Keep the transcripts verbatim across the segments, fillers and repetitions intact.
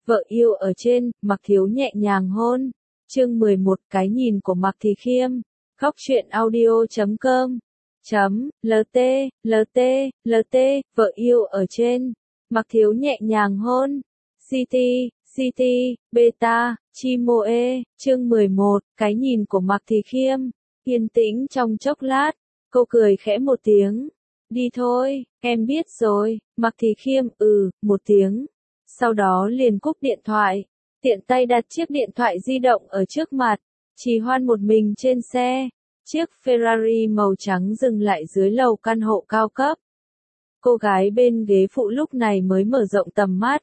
Vợ yêu ở trên, Mạc Thiếu nhẹ nhàng hôn. Chương mười một, cái nhìn của Mạc Thị Khiêm. Góc truyện audio chấm com. Chấm, lt, lt, lt, vợ yêu ở trên. Mạc Thiếu nhẹ nhàng hôn. City, City, Beta, Chimoe. Chương mười một, cái nhìn của Mạc Thị Khiêm. Yên tĩnh trong chốc lát, cô cười khẽ một tiếng. Đi thôi, em biết rồi. Mạc Thị Khiêm ừ, một tiếng. Sau đó liền cúp điện thoại, tiện tay đặt chiếc điện thoại di động ở trước mặt, Trì Hoan một mình trên xe. Chiếc Ferrari màu trắng dừng lại dưới lầu căn hộ cao cấp. Cô gái bên ghế phụ lúc này mới mở rộng tầm mắt.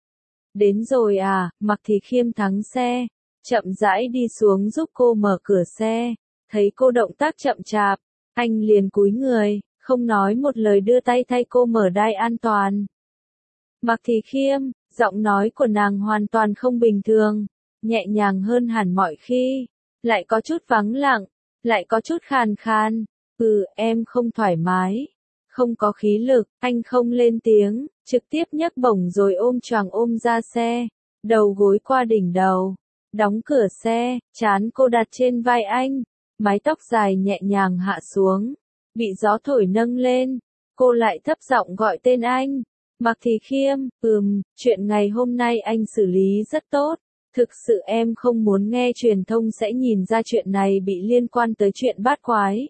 Đến rồi à, Mạc Thị Khiêm thắng xe, chậm rãi đi xuống giúp cô mở cửa xe. Thấy cô động tác chậm chạp, anh liền cúi người, không nói một lời đưa tay thay cô mở đai an toàn. Mạc Thị Khiêm, giọng nói của nàng hoàn toàn không bình thường, nhẹ nhàng hơn hẳn mọi khi, lại có chút vắng lặng, lại có chút khàn khàn. Ừ, em không thoải mái, không có khí lực. Anh không lên tiếng, trực tiếp nhấc bổng rồi ôm choàng ôm ra xe, đầu gối qua đỉnh đầu, đóng cửa xe, trán cô đặt trên vai anh, mái tóc dài nhẹ nhàng hạ xuống, bị gió thổi nâng lên. Cô lại thấp giọng gọi tên anh. Mạc Thị Khiêm, ừm, chuyện ngày hôm nay anh xử lý rất tốt. Thực sự em không muốn nghe truyền thông sẽ nhìn ra chuyện này bị liên quan tới chuyện bát quái.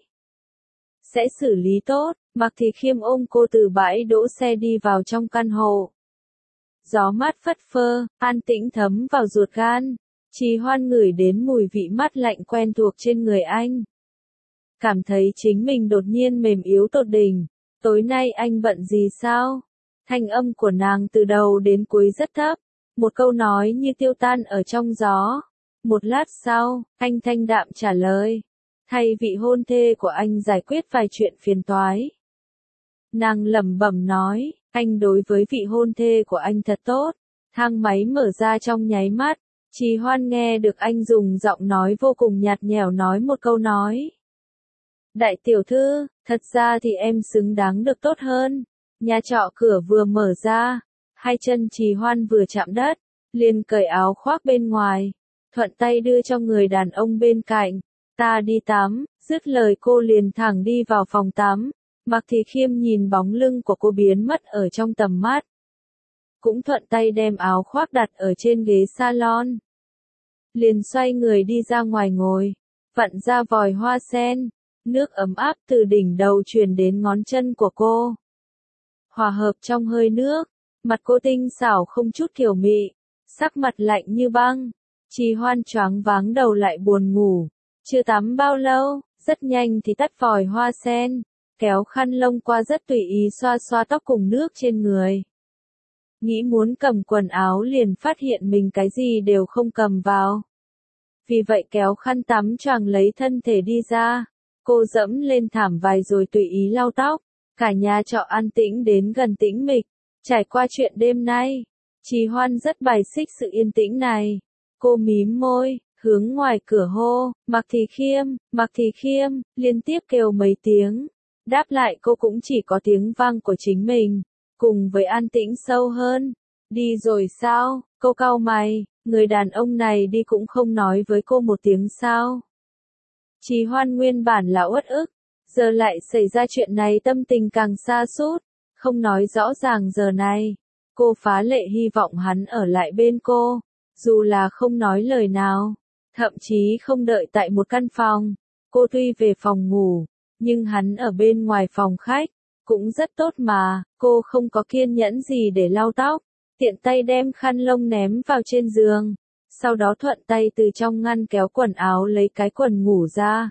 Sẽ xử lý tốt. Mạc Thị Khiêm ôm cô từ bãi đỗ xe đi vào trong căn hộ. Gió mát phất phơ, an tĩnh thấm vào ruột gan. Trì Hoan ngửi đến mùi vị mát lạnh quen thuộc trên người anh. Cảm thấy chính mình đột nhiên mềm yếu tột đỉnh. Tối nay anh bận gì sao? Thanh âm của nàng từ đầu đến cuối rất thấp, một câu nói như tiêu tan ở trong gió. Một lát sau, anh thanh đạm trả lời, thay vị hôn thê của anh giải quyết vài chuyện phiền toái. Nàng lẩm bẩm nói, anh đối với vị hôn thê của anh thật tốt. Thang máy mở ra trong nháy mắt, Trì Hoan nghe được anh dùng giọng nói vô cùng nhạt nhẽo nói một câu nói. Đại tiểu thư, thật ra thì em xứng đáng được tốt hơn. Nhà trọ cửa vừa mở ra, hai chân Trì Hoan vừa chạm đất, liền cởi áo khoác bên ngoài, thuận tay đưa cho người đàn ông bên cạnh. Ta đi tắm, dứt lời cô liền thẳng đi vào phòng tắm. Mạc Thị Khiêm nhìn bóng lưng của cô biến mất ở trong tầm mắt, cũng thuận tay đem áo khoác đặt ở trên ghế salon. Liền xoay người đi ra ngoài ngồi, vặn ra vòi hoa sen, nước ấm áp từ đỉnh đầu truyền đến ngón chân của cô. Hòa hợp trong hơi nước, mặt cô tinh xảo không chút kiều mị, sắc mặt lạnh như băng. Trì Hoan choáng váng đầu lại buồn ngủ, chưa tắm bao lâu, rất nhanh thì tắt vòi hoa sen, kéo khăn lông qua rất tùy ý xoa xoa tóc cùng nước trên người. Nghĩ muốn cầm quần áo liền phát hiện mình cái gì đều không cầm vào. Vì vậy kéo khăn tắm choàng lấy thân thể đi ra, cô dẫm lên thảm vải rồi tùy ý lau tóc. Cả nhà trọ an tĩnh đến gần tĩnh mịch. Trải qua chuyện đêm nay, Trì Hoan rất bài xích sự yên tĩnh này. Cô mím môi, hướng ngoài cửa hô, Mạc Thị Khiêm, Mạc Thị Khiêm, liên tiếp kêu mấy tiếng. Đáp lại cô cũng chỉ có tiếng vang của chính mình, cùng với an tĩnh sâu hơn. Đi rồi sao? Cô cau mày, người đàn ông này đi cũng không nói với cô một tiếng sao. Trì Hoan nguyên bản là uất ức. Giờ lại xảy ra chuyện này tâm tình càng sa sút, không nói rõ ràng giờ này. Cô phá lệ hy vọng hắn ở lại bên cô, dù là không nói lời nào, thậm chí không đợi tại một căn phòng. Cô tuy về phòng ngủ, nhưng hắn ở bên ngoài phòng khách, cũng rất tốt mà. Cô không có kiên nhẫn gì để lau tóc, tiện tay đem khăn lông ném vào trên giường, sau đó thuận tay từ trong ngăn kéo quần áo lấy cái quần ngủ ra.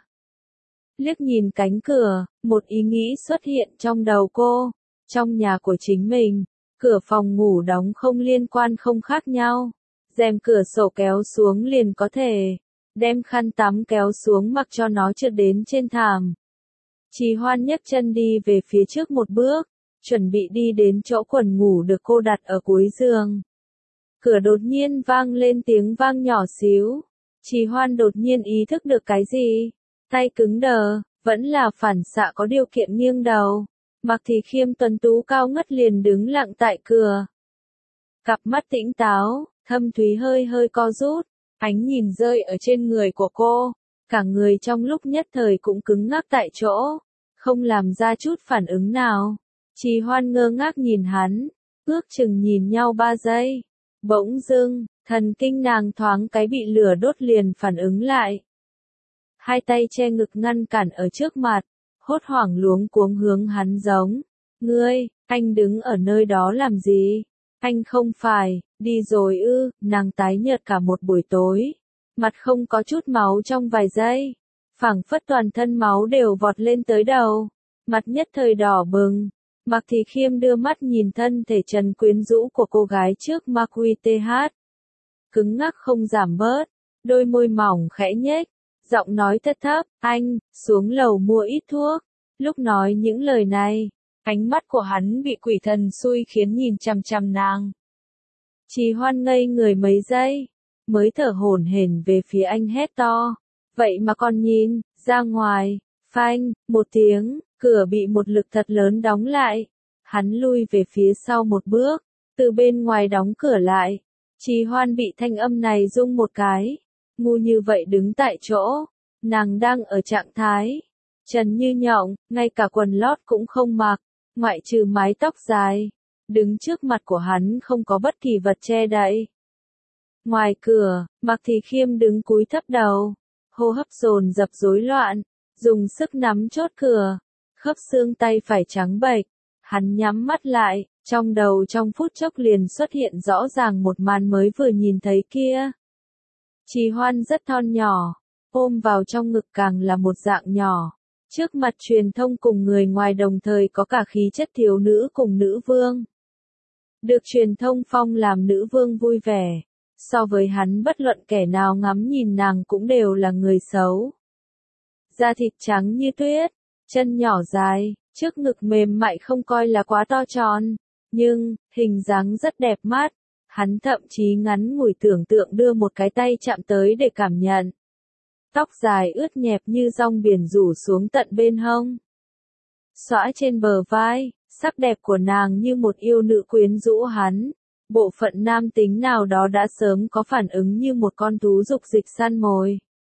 Liếc nhìn cánh cửa, một ý nghĩ xuất hiện trong đầu cô. Trong nhà của chính mình, cửa phòng ngủ đóng không liên quan không khác nhau. Rèm cửa sổ kéo xuống liền có thể. Đem khăn tắm kéo xuống mặc cho nó trượt đến trên thảm. Trì Hoan nhấc chân đi về phía trước một bước, chuẩn bị đi đến chỗ quần ngủ được cô đặt ở cuối giường. Cửa đột nhiên vang lên tiếng vang nhỏ xíu. Trì Hoan đột nhiên ý thức được cái gì. Tay cứng đờ, vẫn là phản xạ có điều kiện nghiêng đầu. Mạc Thị Khiêm tuấn tú cao ngất liền đứng lặng tại cửa. Cặp mắt tĩnh táo, thâm thúy hơi hơi co rút, ánh nhìn rơi ở trên người của cô, cả người trong lúc nhất thời cũng cứng ngắc tại chỗ, không làm ra chút phản ứng nào. Trì Hoan ngơ ngác nhìn hắn, ước chừng nhìn nhau ba giây. Bỗng dưng, thần kinh nàng thoáng cái bị lửa đốt liền phản ứng lại. Hai tay che ngực ngăn cản ở trước mặt, hốt hoảng luống cuống hướng hắn giống. Ngươi, anh đứng ở nơi đó làm gì? Anh không phải, đi rồi ư, nàng tái nhợt cả một buổi tối. Mặt không có chút máu trong vài giây. Phảng phất toàn thân máu đều vọt lên tới đầu. Mặt nhất thời đỏ bừng. Mạc Thị Khiêm đưa mắt nhìn thân thể trần quyến rũ của cô gái trước ma quy tê hát. Cứng ngắc không giảm bớt, đôi môi mỏng khẽ nhếch, giọng nói thấp thấp, anh, xuống lầu mua ít thuốc. Lúc nói những lời này, ánh mắt của hắn bị quỷ thần xui khiến nhìn chằm chằm nàng. Trì Hoan ngây người mấy giây, mới thở hổn hển về phía anh hét to. Vậy mà còn nhìn, ra ngoài, phanh, một tiếng, cửa bị một lực thật lớn đóng lại. Hắn lui về phía sau một bước, từ bên ngoài đóng cửa lại. Trì Hoan bị thanh âm này rung một cái, ngu như vậy đứng tại chỗ, nàng đang ở trạng thái trần như nhộng, ngay cả quần lót cũng không mặc, ngoại trừ mái tóc dài, đứng trước mặt của hắn không có bất kỳ vật che đậy. Ngoài cửa, Mạc Thị Khiêm đứng cúi thấp đầu, hô hấp dồn dập rối loạn, dùng sức nắm chốt cửa, khớp xương tay phải trắng bệch, hắn nhắm mắt lại, trong đầu trong phút chốc liền xuất hiện rõ ràng một màn mới vừa nhìn thấy kia. Trì Hoan rất thon nhỏ, ôm vào trong ngực càng là một dạng nhỏ. Trước mặt truyền thông cùng người ngoài đồng thời có cả khí chất thiếu nữ cùng nữ vương. Được truyền thông phong làm nữ vương vui vẻ. So với hắn bất luận kẻ nào ngắm nhìn nàng cũng đều là người xấu. Da thịt trắng như tuyết, chân nhỏ dài, trước ngực mềm mại không coi là quá to tròn. Nhưng, hình dáng rất đẹp mắt. Hắn thậm chí ngắn ngủi tưởng tượng đưa một cái tay chạm tới để cảm nhận. Tóc dài ướt nhẹp như rong biển rủ xuống tận bên hông. Xõa trên bờ vai, sắc đẹp của nàng như một yêu nữ quyến rũ hắn. Bộ phận nam tính nào đó đã sớm có phản ứng như một con thú dục dịch săn mồi.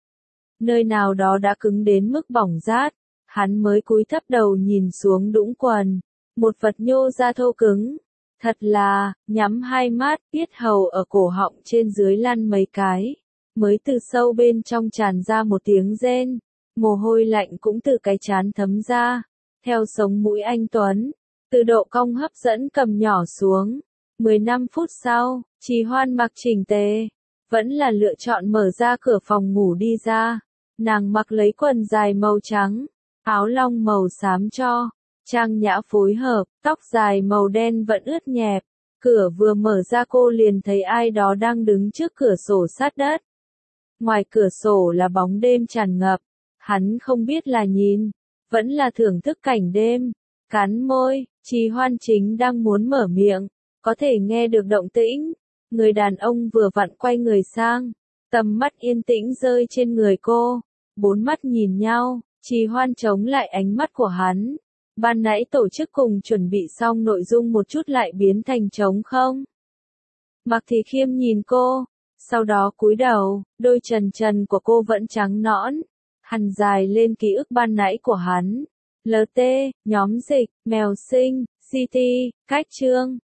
Nơi nào đó đã cứng đến mức bỏng rát, hắn mới cúi thấp đầu nhìn xuống đũng quần. Một vật nhô ra thô cứng. Thật là, nhắm hai mắt, yết hầu ở cổ họng trên dưới lăn mấy cái. Mới từ sâu bên trong tràn ra một tiếng rên. Mồ hôi lạnh cũng từ cái trán thấm ra. Theo sống mũi anh Tuấn. Từ độ cong hấp dẫn cầm nhỏ xuống. mười lăm phút sau, Trì Hoan mặc chỉnh tề. Vẫn là lựa chọn mở ra cửa phòng ngủ đi ra. Nàng mặc lấy quần dài màu trắng. Áo lông màu xám cho. Trang nhã phối hợp, tóc dài màu đen vẫn ướt nhẹp. Cửa vừa mở ra cô liền thấy ai đó đang đứng trước cửa sổ sát đất. Ngoài cửa sổ là bóng đêm tràn ngập. Hắn không biết là nhìn, vẫn là thưởng thức cảnh đêm. Cắn môi, Trì Hoan chính đang muốn mở miệng, có thể nghe được động tĩnh. Người đàn ông vừa vặn quay người sang, tầm mắt yên tĩnh rơi trên người cô. Bốn mắt nhìn nhau, Trì Hoan chống lại ánh mắt của hắn. Ban nãy tổ chức cùng chuẩn bị xong nội dung một chút lại biến thành trống không. Mạc Thị Khiêm nhìn cô, sau đó cúi đầu, đôi trần trần của cô vẫn trắng nõn. Hằn dài lên ký ức ban nãy của hắn. lờ tê, nhóm dịch, mèo sinh, giê tê, cách chương.